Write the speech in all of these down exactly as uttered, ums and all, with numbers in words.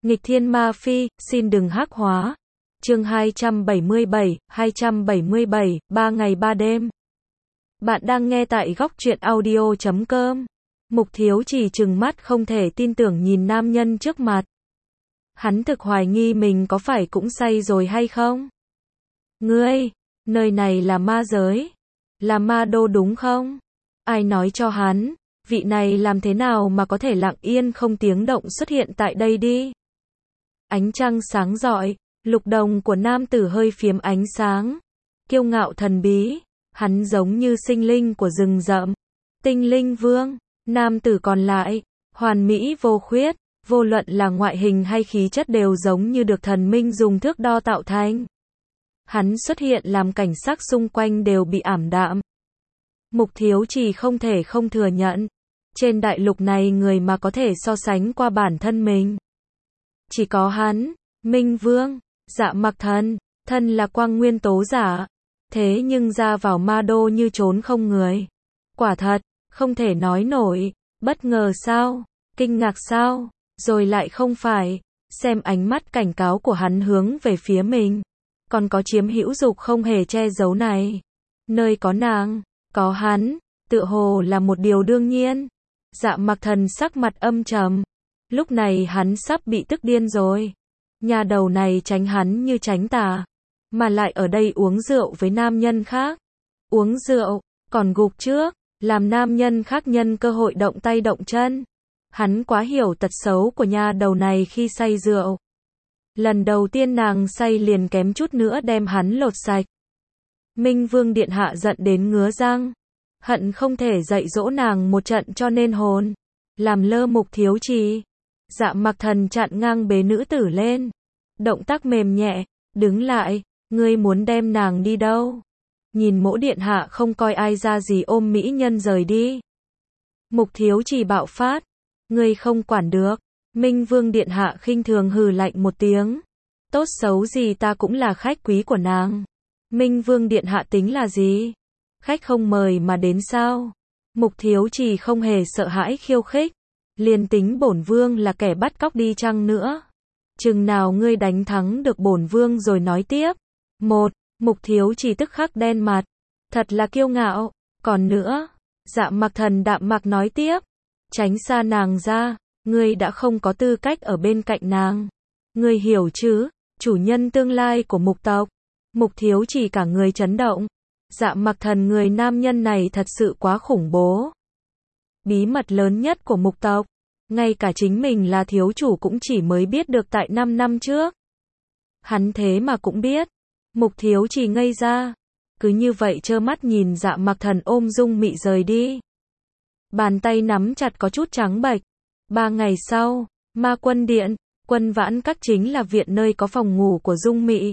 Nghịch thiên ma phi, xin đừng hắc hóa. Chương hai trăm bảy mươi bảy, hai trăm bảy mươi bảy, ba ngày ba đêm. Bạn đang nghe tại góc truyện audio chấm com. Mục Thiếu Chỉ trừng mắt không thể tin tưởng nhìn nam nhân trước mặt. Hắn thực hoài nghi mình có phải cũng say rồi hay không? Ngươi, nơi này là ma giới, là ma đô đúng không? Ai nói cho hắn, vị này làm thế nào mà có thể lặng yên không tiếng động xuất hiện tại đây đi? Ánh trăng sáng rọi, lục đồng của nam tử hơi phiếm ánh sáng, kiêu ngạo thần bí, hắn giống như sinh linh của rừng rậm, tinh linh vương. Nam tử còn lại, hoàn mỹ vô khuyết, vô luận là ngoại hình hay khí chất đều giống như được thần minh dùng thước đo tạo thành. Hắn xuất hiện làm cảnh sắc xung quanh đều bị ảm đạm. Mục Thiếu Chỉ không thể không thừa nhận, trên đại lục này người mà có thể so sánh qua bản thân mình. Chỉ có hắn, Minh Vương, Dạ Mặc Thần, thân là quang nguyên tố giả, thế nhưng ra vào ma đô như trốn không người. Quả thật, không thể nói nổi, bất ngờ sao, kinh ngạc sao, rồi lại không phải, xem ánh mắt cảnh cáo của hắn hướng về phía mình, còn có chiếm hữu dục không hề che giấu này. Nơi có nàng, có hắn, tựa hồ là một điều đương nhiên. Dạ Mặc Thần sắc mặt âm trầm, lúc này hắn sắp bị tức điên rồi. Nhà đầu này tránh hắn như tránh tà, mà lại ở đây uống rượu với nam nhân khác. Uống rượu, còn gục trước, làm nam nhân khác nhân cơ hội động tay động chân. Hắn quá hiểu tật xấu của nhà đầu này khi say rượu. Lần đầu tiên nàng say liền kém chút nữa đem hắn lột sạch. Minh Vương điện hạ giận đến ngứa răng, hận không thể dạy dỗ nàng một trận cho nên hồn. Làm lơ Mục Thiếu Chỉ, Dạ Mặc Thần chặn ngang bế nữ tử lên, động tác mềm nhẹ, đứng lại, ngươi muốn đem nàng đi đâu? Nhìn mỗ điện hạ không coi ai ra gì ôm mỹ nhân rời đi. Mục Thiếu Chỉ bạo phát, ngươi không quản được. Minh Vương điện hạ khinh thường hừ lạnh một tiếng, tốt xấu gì ta cũng là khách quý của nàng. Minh Vương điện hạ tính là gì? Khách không mời mà đến sao? Mục Thiếu Chỉ không hề sợ hãi khiêu khích, liền tính bổn vương là kẻ bắt cóc đi chăng nữa, chừng nào ngươi đánh thắng được bổn vương rồi nói tiếp. Một, Mục Thiếu Chỉ tức khắc đen mặt, thật là kiêu ngạo. Còn nữa, Dạ Mặc Thần đạm mạc nói tiếp, tránh xa nàng ra, ngươi đã không có tư cách ở bên cạnh nàng. Ngươi hiểu chứ, chủ nhân tương lai của Mục tộc. Mục Thiếu Chỉ cả người chấn động. Dạ Mặc Thần người nam nhân này thật sự quá khủng bố. Bí mật lớn nhất của Mục tộc, ngay cả chính mình là thiếu chủ cũng chỉ mới biết được tại năm năm trước. Hắn thế mà cũng biết. Mục Thiếu Chỉ ngây ra, cứ như vậy trơ mắt nhìn Dạ Mặc Thần ôm Dung Mị rời đi. Bàn tay nắm chặt có chút trắng bệch. Ba ngày sau, Ma Quân Điện, Quân Vãn Các chính là viện nơi có phòng ngủ của Dung Mị.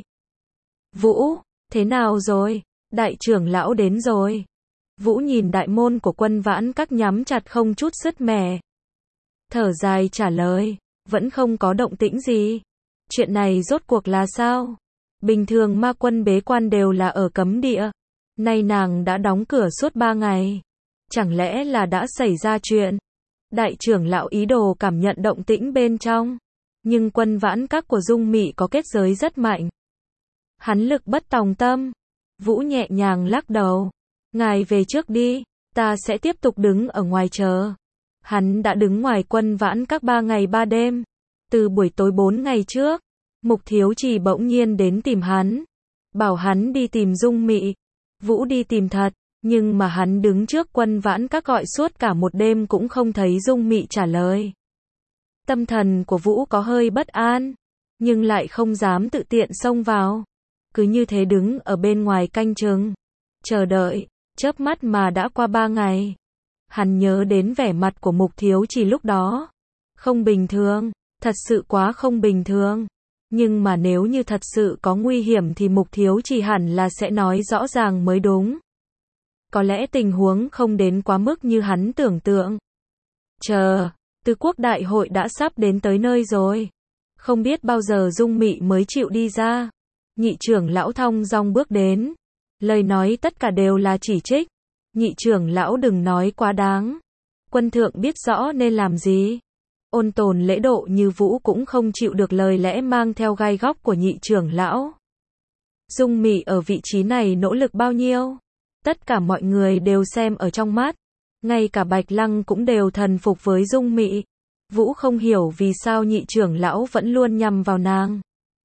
Vũ, thế nào rồi? Đại trưởng lão đến rồi. Vũ nhìn đại môn của Quân Vãn Các nhắm chặt không chút sứt mẻ. Thở dài trả lời, vẫn không có động tĩnh gì. Chuyện này rốt cuộc là sao? Bình thường ma quân bế quan đều là ở cấm địa. Nay nàng đã đóng cửa suốt ba ngày. Chẳng lẽ là đã xảy ra chuyện? Đại trưởng lão ý đồ cảm nhận động tĩnh bên trong. Nhưng Quân Vãn Các của Dung Mị có kết giới rất mạnh. Hắn lực bất tòng tâm. Vũ nhẹ nhàng lắc đầu. Ngài về trước đi, ta sẽ tiếp tục đứng ở ngoài chờ. Hắn đã đứng ngoài Quân Vãn Các ba ngày ba đêm. Từ buổi tối bốn ngày trước, Mục Thiếu Chỉ bỗng nhiên đến tìm hắn, bảo hắn đi tìm Dung Mị. Vũ đi tìm thật, nhưng mà hắn đứng trước Quân Vãn Các gọi suốt cả một đêm cũng không thấy Dung Mị trả lời. Tâm thần của Vũ có hơi bất an, nhưng lại không dám tự tiện xông vào. Cứ như thế đứng ở bên ngoài canh chừng, chờ đợi, chớp mắt mà đã qua ba ngày. Hắn nhớ đến vẻ mặt của Mục Thiếu Chỉ lúc đó. Không bình thường, thật sự quá không bình thường. Nhưng mà nếu như thật sự có nguy hiểm thì Mục Thiếu Chỉ hẳn là sẽ nói rõ ràng mới đúng. Có lẽ tình huống không đến quá mức như hắn tưởng tượng. Chờ, Tứ Quốc Đại hội đã sắp đến tới nơi rồi. Không biết bao giờ Dung Mị mới chịu đi ra. Nhị trưởng lão thong dong bước đến. Lời nói tất cả đều là chỉ trích. Nhị trưởng lão đừng nói quá đáng. Quân thượng biết rõ nên làm gì. ôn tồn lễ độ như Vũ cũng không chịu được lời lẽ mang theo gai góc của nhị trưởng lão. Dung Mị ở vị trí này nỗ lực bao nhiêu? Tất cả mọi người đều xem ở trong mắt. Ngay cả Bạch Lăng cũng đều thần phục với Dung Mị. Vũ không hiểu vì sao nhị trưởng lão vẫn luôn nhằm vào nàng.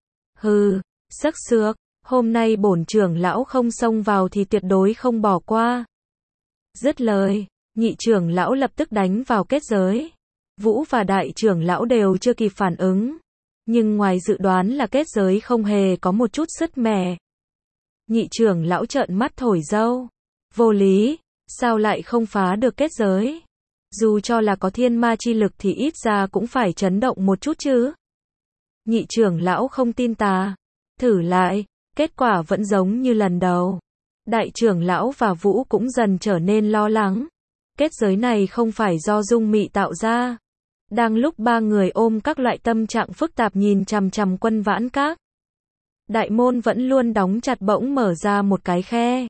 Hừ, sắc xước, hôm nay bổn trưởng lão không xông vào thì tuyệt đối không bỏ qua. Dứt lời, nhị trưởng lão lập tức đánh vào kết giới. Vũ và đại trưởng lão đều chưa kịp phản ứng. Nhưng ngoài dự đoán là kết giới không hề có một chút sứt mẻ. Nhị trưởng lão trợn mắt thổi dâu. Vô lý, sao lại không phá được kết giới? Dù cho là có thiên ma chi lực thì ít ra cũng phải chấn động một chút chứ. Nhị trưởng lão không tin ta. Thử lại, kết quả vẫn giống như lần đầu. Đại trưởng lão và Vũ cũng dần trở nên lo lắng. Kết giới này không phải do Dung Mị tạo ra. Đang lúc ba người ôm các loại tâm trạng phức tạp nhìn chằm chằm Quân Vãn Các. Đại môn vẫn luôn đóng chặt bỗng mở ra một cái khe.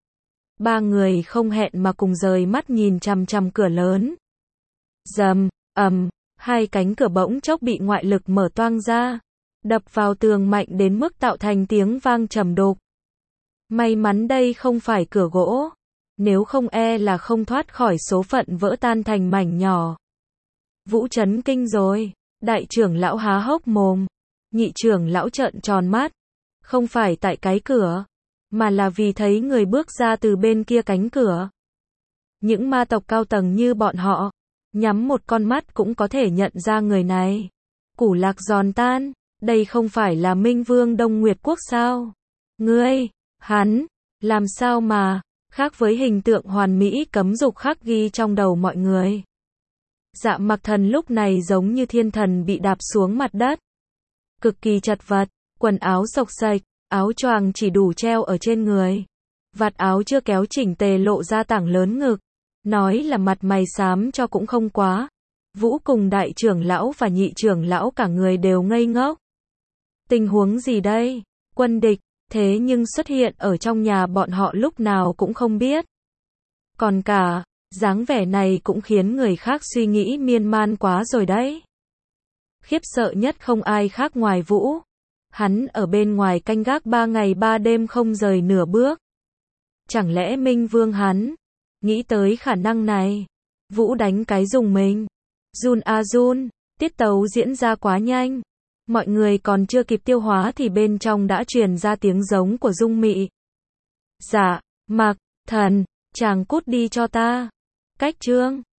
Ba người không hẹn mà cùng rời mắt nhìn chằm chằm cửa lớn. Rầm, ầm, hai cánh cửa bỗng chốc bị ngoại lực mở toang ra, đập vào tường mạnh đến mức tạo thành tiếng vang trầm đục. May mắn đây không phải cửa gỗ, nếu không e là không thoát khỏi số phận vỡ tan thành mảnh nhỏ. Vũ chấn kinh rồi, đại trưởng lão há hốc mồm, nhị trưởng lão trợn tròn mắt, không phải tại cái cửa, mà là vì thấy người bước ra từ bên kia cánh cửa. Những ma tộc cao tầng như bọn họ, nhắm một con mắt cũng có thể nhận ra người này. Củ lạc giòn tan, đây không phải là Minh Vương Đông Nguyệt Quốc sao? Ngươi, hắn, làm sao mà, khác với hình tượng hoàn mỹ cấm dục khắc ghi trong đầu mọi người. Dạ Mặc Thần lúc này giống như thiên thần bị đạp xuống mặt đất. Cực kỳ chật vật, quần áo xộc xệch, áo choàng chỉ đủ treo ở trên người. Vạt áo chưa kéo chỉnh tề lộ ra tảng lớn ngực. Nói là mặt mày xám cho cũng không quá. Vũ cùng đại trưởng lão và nhị trưởng lão cả người đều ngây ngốc. Tình huống gì đây? Quân địch, thế nhưng xuất hiện ở trong nhà bọn họ lúc nào cũng không biết. Còn cả, dáng vẻ này cũng khiến người khác suy nghĩ miên man quá rồi đấy. Khiếp sợ nhất không ai khác ngoài Vũ. Hắn ở bên ngoài canh gác ba ngày ba đêm không rời nửa bước. Chẳng lẽ Minh Vương hắn? Nghĩ tới khả năng này, Vũ đánh cái dùng mình. Run a run, tiết tấu diễn ra quá nhanh. Mọi người còn chưa kịp tiêu hóa thì bên trong đã truyền ra tiếng giống của Dung Mị. Dạ, Mặc Thần, chàng cút đi cho ta. Cách chương